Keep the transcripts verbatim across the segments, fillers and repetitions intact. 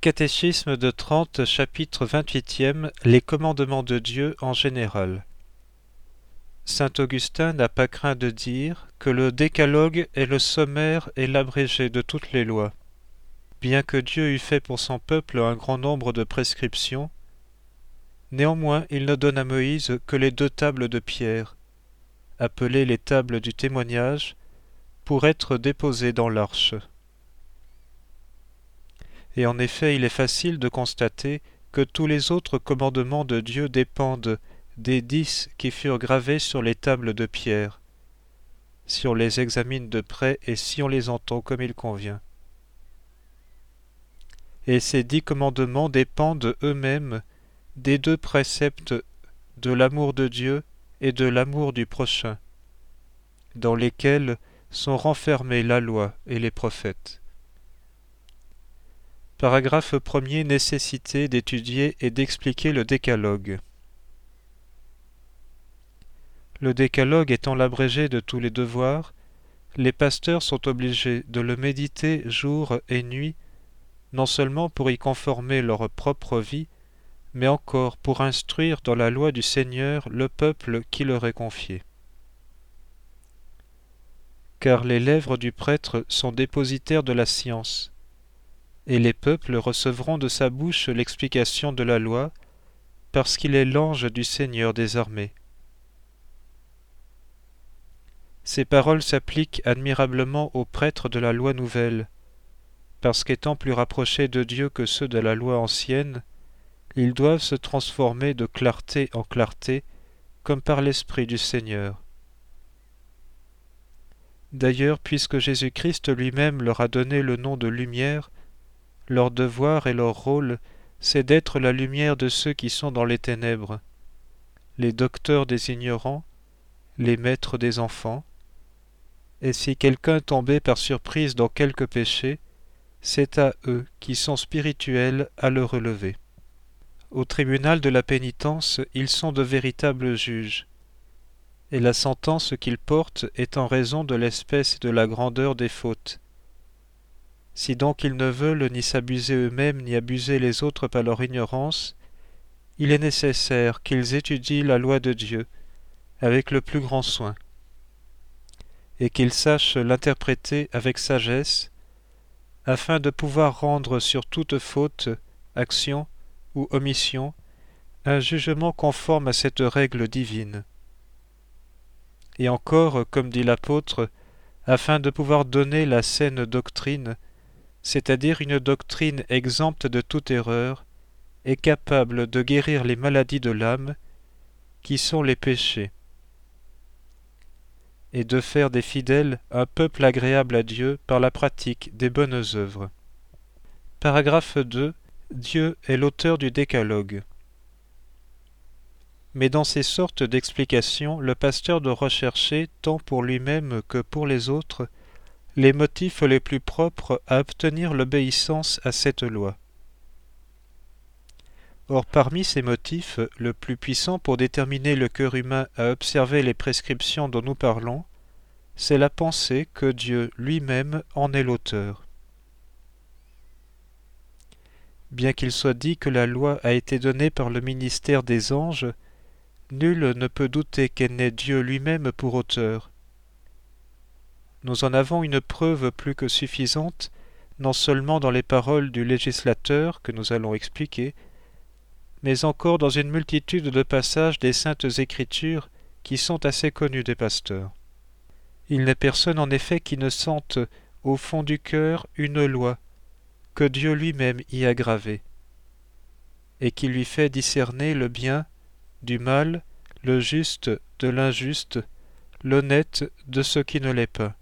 Catéchisme de Trente, chapitre vingt-huitième. Les commandements de Dieu en général. Saint Augustin n'a pas craint de dire que le décalogue est le sommaire et l'abrégé de toutes les lois. Bien que Dieu eût fait pour son peuple un grand nombre de prescriptions, néanmoins il ne donne à Moïse que les deux tables de pierre, appelées les tables du témoignage, pour être déposées dans l'arche. Et en effet, il est facile de constater que tous les autres commandements de Dieu dépendent des dix qui furent gravés sur les tables de pierre, si on les examine de près et si on les entend comme il convient. Et ces dix commandements dépendent eux-mêmes des deux préceptes de l'amour de Dieu et de l'amour du prochain, dans lesquels sont renfermés la loi et les prophètes. Paragraphe premier. Nécessité d'étudier et d'expliquer le décalogue. Le décalogue étant l'abrégé de tous les devoirs, les pasteurs sont obligés de le méditer jour et nuit, non seulement pour y conformer leur propre vie, mais encore pour instruire dans la loi du Seigneur le peuple qui leur est confié. Car les lèvres du prêtre sont dépositaires de la science, et les peuples recevront de sa bouche l'explication de la loi, parce qu'il est l'ange du Seigneur des armées. Ces paroles s'appliquent admirablement aux prêtres de la loi nouvelle, parce qu'étant plus rapprochés de Dieu que ceux de la loi ancienne, ils doivent se transformer de clarté en clarté, comme par l'Esprit du Seigneur. D'ailleurs, puisque Jésus-Christ lui-même leur a donné le nom de lumière, leur devoir et leur rôle, c'est d'être la lumière de ceux qui sont dans les ténèbres, les docteurs des ignorants, les maîtres des enfants. Et si quelqu'un tombait par surprise dans quelque péché, c'est à eux qui sont spirituels à le relever. Au tribunal de la pénitence, ils sont de véritables juges, et la sentence qu'ils portent est en raison de l'espèce et de la grandeur des fautes. Si donc ils ne veulent ni s'abuser eux-mêmes ni abuser les autres par leur ignorance, il est nécessaire qu'ils étudient la loi de Dieu avec le plus grand soin, et qu'ils sachent l'interpréter avec sagesse, afin de pouvoir rendre sur toute faute, action ou omission, un jugement conforme à cette règle divine. Et encore, comme dit l'apôtre, afin de pouvoir donner la saine doctrine, c'est-à-dire une doctrine exempte de toute erreur et capable de guérir les maladies de l'âme, qui sont les péchés, et de faire des fidèles un peuple agréable à Dieu par la pratique des bonnes œuvres. Paragraphe deux. Dieu est l'auteur du décalogue. Mais dans ces sortes d'explications, le pasteur doit rechercher, tant pour lui-même que pour les autres, les motifs les plus propres à obtenir l'obéissance à cette loi. Or, parmi ces motifs, le plus puissant pour déterminer le cœur humain à observer les prescriptions dont nous parlons, c'est la pensée que Dieu lui-même en est l'auteur. Bien qu'il soit dit que la loi a été donnée par le ministère des anges, nul ne peut douter qu'elle n'ait Dieu lui-même pour auteur. Nous en avons une preuve plus que suffisante, non seulement dans les paroles du législateur que nous allons expliquer, mais encore dans une multitude de passages des Saintes Écritures qui sont assez connus des pasteurs. Il n'est personne en effet qui ne sente au fond du cœur une loi que Dieu lui-même y a gravée, et qui lui fait discerner le bien du mal, le juste de l'injuste, l'honnête de ce qui ne l'est pas.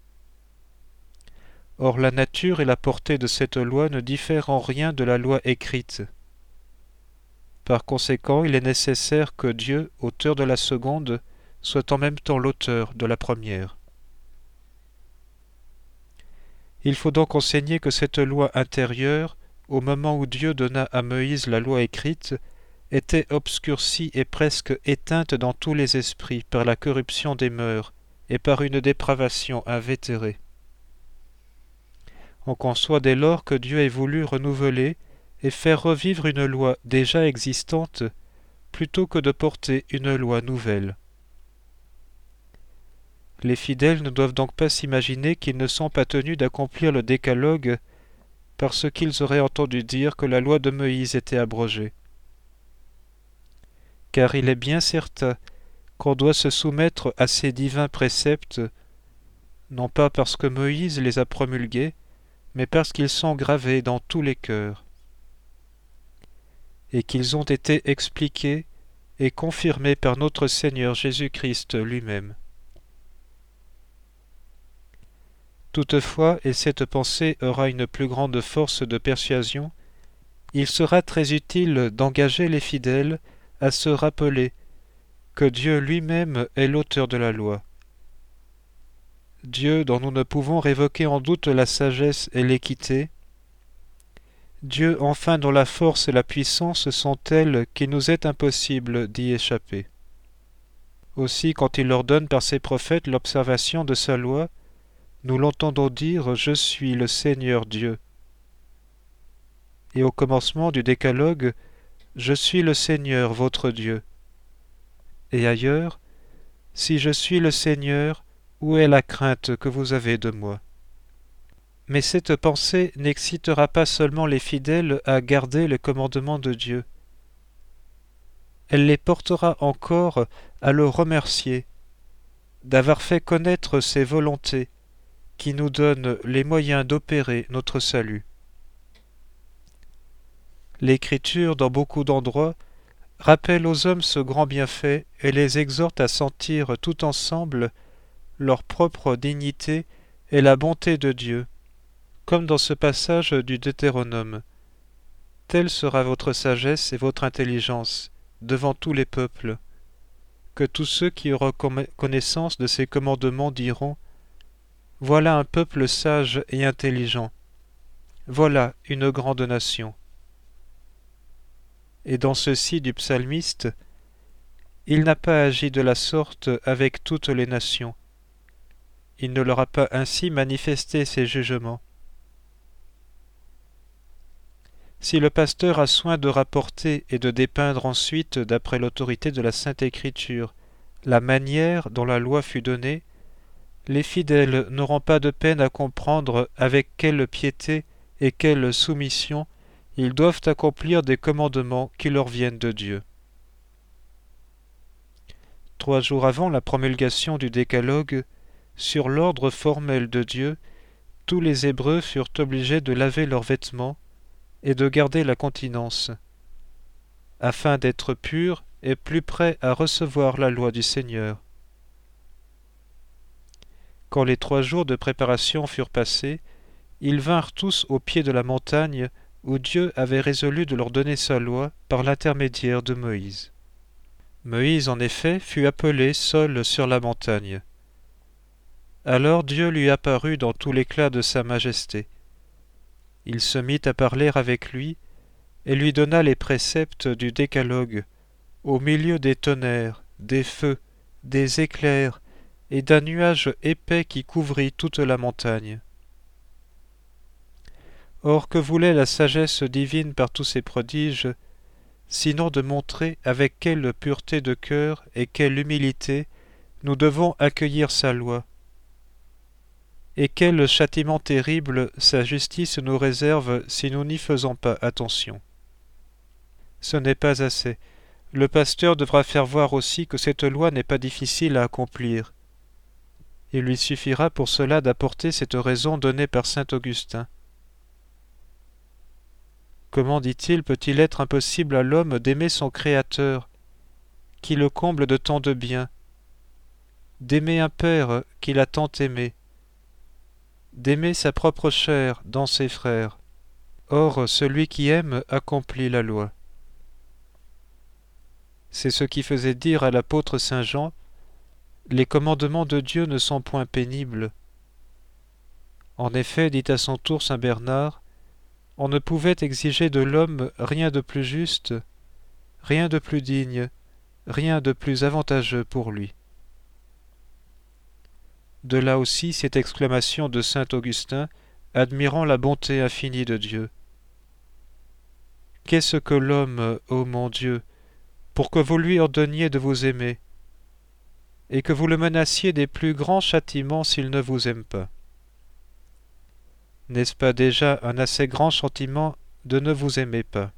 Or la nature et la portée de cette loi ne diffèrent en rien de la loi écrite. Par conséquent, il est nécessaire que Dieu, auteur de la seconde, soit en même temps l'auteur de la première. Il faut donc enseigner que cette loi intérieure, au moment où Dieu donna à Moïse la loi écrite, était obscurcie et presque éteinte dans tous les esprits par la corruption des mœurs et par une dépravation invétérée. On conçoit dès lors que Dieu ait voulu renouveler et faire revivre une loi déjà existante plutôt que de porter une loi nouvelle. Les fidèles ne doivent donc pas s'imaginer qu'ils ne sont pas tenus d'accomplir le décalogue parce qu'ils auraient entendu dire que la loi de Moïse était abrogée. Car il est bien certain qu'on doit se soumettre à ces divins préceptes, non pas parce que Moïse les a promulgués, mais parce qu'ils sont gravés dans tous les cœurs, et qu'ils ont été expliqués et confirmés par notre Seigneur Jésus-Christ lui-même. Toutefois, et cette pensée aura une plus grande force de persuasion, il sera très utile d'engager les fidèles à se rappeler que Dieu lui-même est l'auteur de la loi. Dieu dont nous ne pouvons révoquer en doute la sagesse et l'équité, Dieu enfin dont la force et la puissance sont telles qu'il nous est impossible d'y échapper. Aussi, quand il ordonne par ses prophètes l'observation de sa loi, nous l'entendons dire « Je suis le Seigneur Dieu ». Et au commencement du décalogue, « Je suis le Seigneur votre Dieu ». Et ailleurs, « Si je suis le Seigneur, où est la crainte que vous avez de moi ?» Mais cette pensée n'excitera pas seulement les fidèles à garder le commandement de Dieu. Elle les portera encore à le remercier d'avoir fait connaître ses volontés qui nous donnent les moyens d'opérer notre salut. L'Écriture, dans beaucoup d'endroits, rappelle aux hommes ce grand bienfait et les exhorte à sentir tout ensemble leur propre dignité et la bonté de Dieu, comme dans ce passage du Deutéronome. Telle sera votre sagesse et votre intelligence devant tous les peuples, que tous ceux qui auront connaissance de ces commandements diront : voilà un peuple sage et intelligent, voilà une grande nation. Et dans ceci du psalmiste, il n'a pas agi de la sorte avec toutes les nations. Il ne leur a pas ainsi manifesté ses jugements. Si le pasteur a soin de rapporter et de dépeindre ensuite, d'après l'autorité de la Sainte Écriture, la manière dont la loi fut donnée, les fidèles n'auront pas de peine à comprendre avec quelle piété et quelle soumission ils doivent accomplir des commandements qui leur viennent de Dieu. Trois jours avant la promulgation du Décalogue, sur l'ordre formel de Dieu, tous les Hébreux furent obligés de laver leurs vêtements et de garder la continence, afin d'être purs et plus prêts à recevoir la loi du Seigneur. Quand les trois jours de préparation furent passés, ils vinrent tous au pied de la montagne où Dieu avait résolu de leur donner sa loi par l'intermédiaire de Moïse. Moïse, en effet, fut appelé seul sur la montagne. Alors Dieu lui apparut dans tout l'éclat de sa majesté. Il se mit à parler avec lui et lui donna les préceptes du décalogue, au milieu des tonnerres, des feux, des éclairs et d'un nuage épais qui couvrit toute la montagne. Or, que voulait la sagesse divine par tous ces prodiges, sinon de montrer avec quelle pureté de cœur et quelle humilité nous devons accueillir sa loi, et quel châtiment terrible sa justice nous réserve si nous n'y faisons pas attention. Ce n'est pas assez. Le pasteur devra faire voir aussi que cette loi n'est pas difficile à accomplir. Il lui suffira pour cela d'apporter cette raison donnée par saint Augustin. Comment, dit-il, peut-il être impossible à l'homme d'aimer son Créateur, qui le comble de tant de biens, d'aimer un Père qu'il a tant aimé, d'aimer sa propre chair dans ses frères. Or, celui qui aime accomplit la loi. C'est ce qui faisait dire à l'apôtre saint Jean : les commandements de Dieu ne sont point pénibles. En effet, dit à son tour saint Bernard, on ne pouvait exiger de l'homme rien de plus juste, rien de plus digne, rien de plus avantageux pour lui. De là aussi cette exclamation de saint Augustin, admirant la bonté infinie de Dieu. Qu'est-ce que l'homme, ô mon Dieu, pour que vous lui ordonniez de vous aimer, et que vous le menaciez des plus grands châtiments s'il ne vous aime pas? N'est-ce pas déjà un assez grand châtiment de ne vous aimer pas?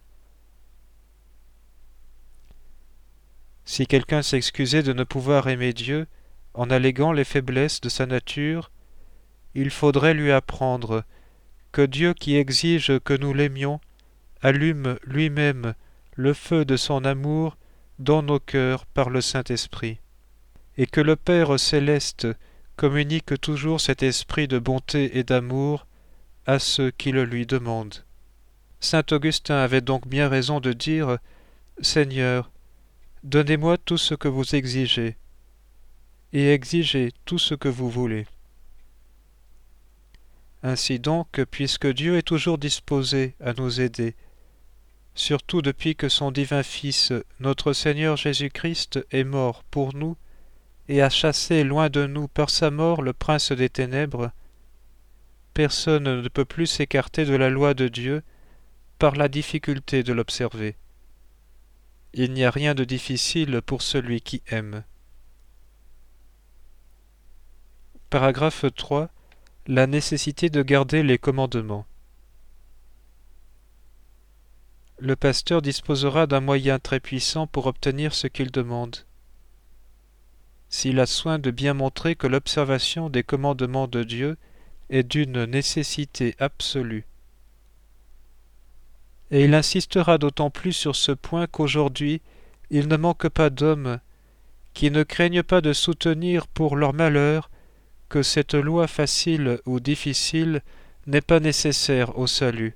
Si quelqu'un s'excusait de ne pouvoir aimer Dieu en alléguant les faiblesses de sa nature, il faudrait lui apprendre que Dieu qui exige que nous l'aimions allume lui-même le feu de son amour dans nos cœurs par le Saint-Esprit, et que le Père céleste communique toujours cet esprit de bonté et d'amour à ceux qui le lui demandent. Saint Augustin avait donc bien raison de dire « Seigneur, donnez-moi tout ce que vous exigez, et exigez tout ce que vous voulez. » Ainsi donc, puisque Dieu est toujours disposé à nous aider, surtout depuis que son divin Fils, notre Seigneur Jésus-Christ, est mort pour nous et a chassé loin de nous par sa mort le prince des ténèbres, personne ne peut plus s'écarter de la loi de Dieu par la difficulté de l'observer. Il n'y a rien de difficile pour celui qui aime. Paragraphe trois. La nécessité de garder les commandements. Le pasteur disposera d'un moyen très puissant pour obtenir ce qu'il demande. S'il a soin de bien montrer que l'observation des commandements de Dieu est d'une nécessité absolue. Et il insistera d'autant plus sur ce point qu'aujourd'hui, il ne manque pas d'hommes qui ne craignent pas de soutenir pour leur malheur que cette loi facile ou difficile n'est pas nécessaire au salut.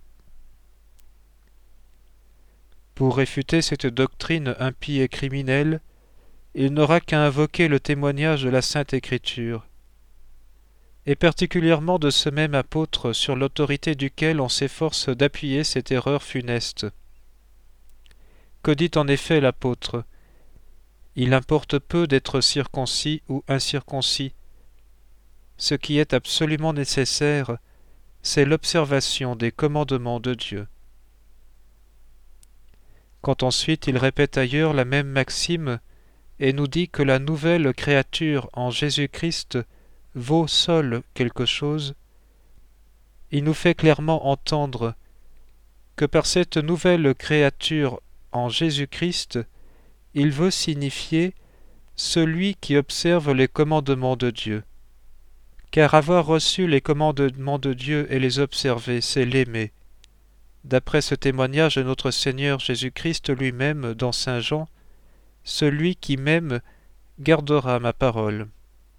Pour réfuter cette doctrine impie et criminelle, il n'aura qu'à invoquer le témoignage de la Sainte Écriture, et particulièrement de ce même apôtre sur l'autorité duquel on s'efforce d'appuyer cette erreur funeste. Que dit en effet l'apôtre? Il importe peu d'être circoncis ou incirconcis. Ce qui est absolument nécessaire, c'est l'observation des commandements de Dieu. Quand ensuite il répète ailleurs la même maxime et nous dit que la nouvelle créature en Jésus-Christ vaut seule quelque chose, il nous fait clairement entendre que par cette nouvelle créature en Jésus-Christ, il veut signifier celui qui observe les commandements de Dieu. Car avoir reçu les commandements de Dieu et les observer, c'est l'aimer. D'après ce témoignage de notre Seigneur Jésus-Christ lui-même dans Saint Jean, celui qui m'aime gardera ma parole.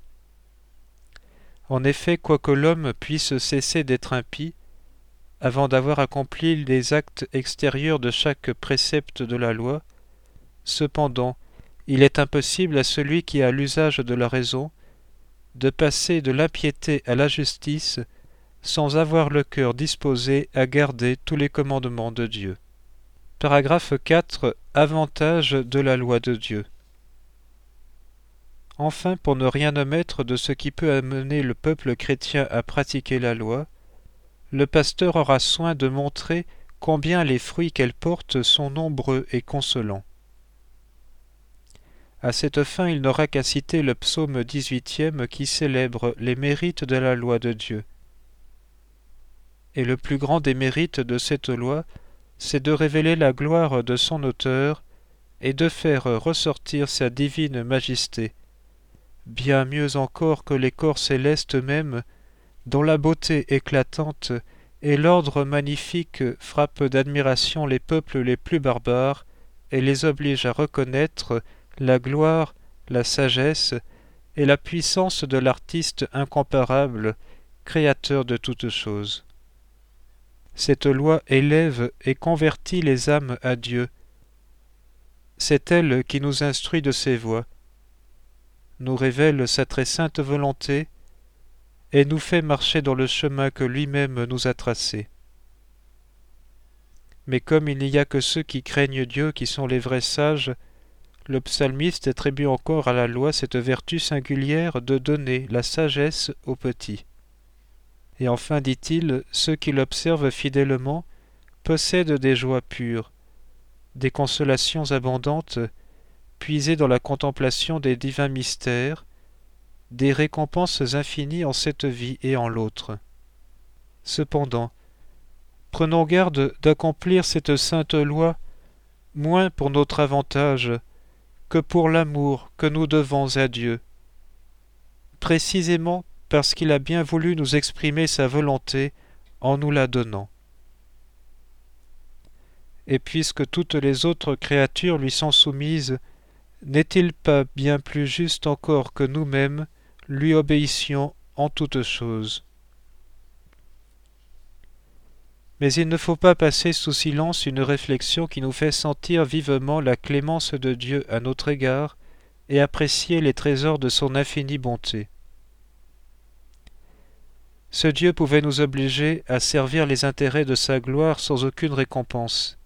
En effet, quoique l'homme puisse cesser d'être impie, avant d'avoir accompli les actes extérieurs de chaque précepte de la loi, cependant, il est impossible à celui qui a l'usage de la raison de passer de l'impiété à la justice sans avoir le cœur disposé à garder tous les commandements de Dieu. Paragraphe quatre. Avantage de la loi de Dieu. Enfin, pour ne rien omettre de ce qui peut amener le peuple chrétien à pratiquer la loi, le pasteur aura soin de montrer combien les fruits qu'elle porte sont nombreux et consolants. À cette fin, il n'aura qu'à citer le psaume dix-huitième qui célèbre les mérites de la loi de Dieu. Et le plus grand des mérites de cette loi, c'est de révéler la gloire de son auteur et de faire ressortir sa divine majesté, bien mieux encore que les corps célestes eux-mêmes, dont la beauté éclatante et l'ordre magnifique frappent d'admiration les peuples les plus barbares et les obligent à reconnaître la gloire, la sagesse et la puissance de l'artiste incomparable, créateur de toutes choses. Cette loi élève et convertit les âmes à Dieu. C'est elle qui nous instruit de ses voies, nous révèle sa très sainte volonté et nous fait marcher dans le chemin que lui-même nous a tracé. Mais comme il n'y a que ceux qui craignent Dieu qui sont les vrais sages, le psalmiste attribue encore à la loi cette vertu singulière de donner la sagesse aux petits. Et enfin, dit-il, ceux qui l'observent fidèlement possèdent des joies pures, des consolations abondantes, puisées dans la contemplation des divins mystères, des récompenses infinies en cette vie et en l'autre. Cependant, prenons garde d'accomplir cette sainte loi moins pour notre avantage que pour l'amour que nous devons à Dieu, précisément parce qu'il a bien voulu nous exprimer sa volonté en nous la donnant. Et puisque toutes les autres créatures lui sont soumises, n'est-il pas bien plus juste encore que nous-mêmes lui obéissions en toutes choses? Mais il ne faut pas passer sous silence une réflexion qui nous fait sentir vivement la clémence de Dieu à notre égard et apprécier les trésors de son infinie bonté. Ce Dieu pouvait nous obliger à servir les intérêts de sa gloire sans aucune récompense.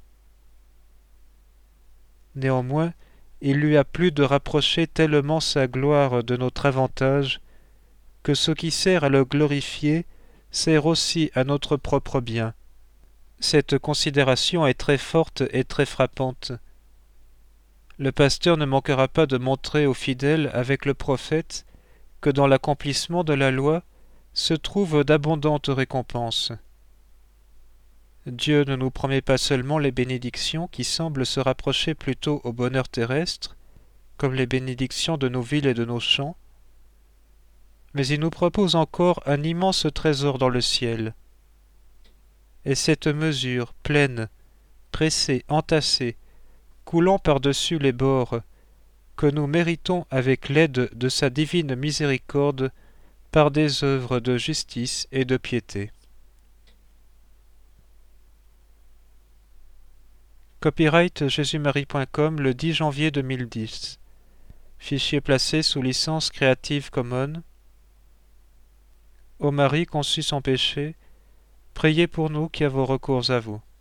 Néanmoins, il lui a plu de rapprocher tellement sa gloire de notre avantage que ce qui sert à le glorifier sert aussi à notre propre bien. Cette considération est très forte et très frappante. Le pasteur ne manquera pas de montrer aux fidèles avec le prophète que dans l'accomplissement de la loi se trouvent d'abondantes récompenses. Dieu ne nous promet pas seulement les bénédictions qui semblent se rapprocher plutôt au bonheur terrestre, comme les bénédictions de nos villes et de nos champs, mais il nous propose encore un immense trésor dans le ciel. Et cette mesure pleine, pressée, entassée, coulant par-dessus les bords, que nous méritons avec l'aide de sa divine miséricorde par des œuvres de justice et de piété. Copyright jésus marie point com le dix janvier deux mille dix. Fichier placé sous licence Creative Commons. Ô Marie conçue sans péché, priez pour nous qui avons recours à vous.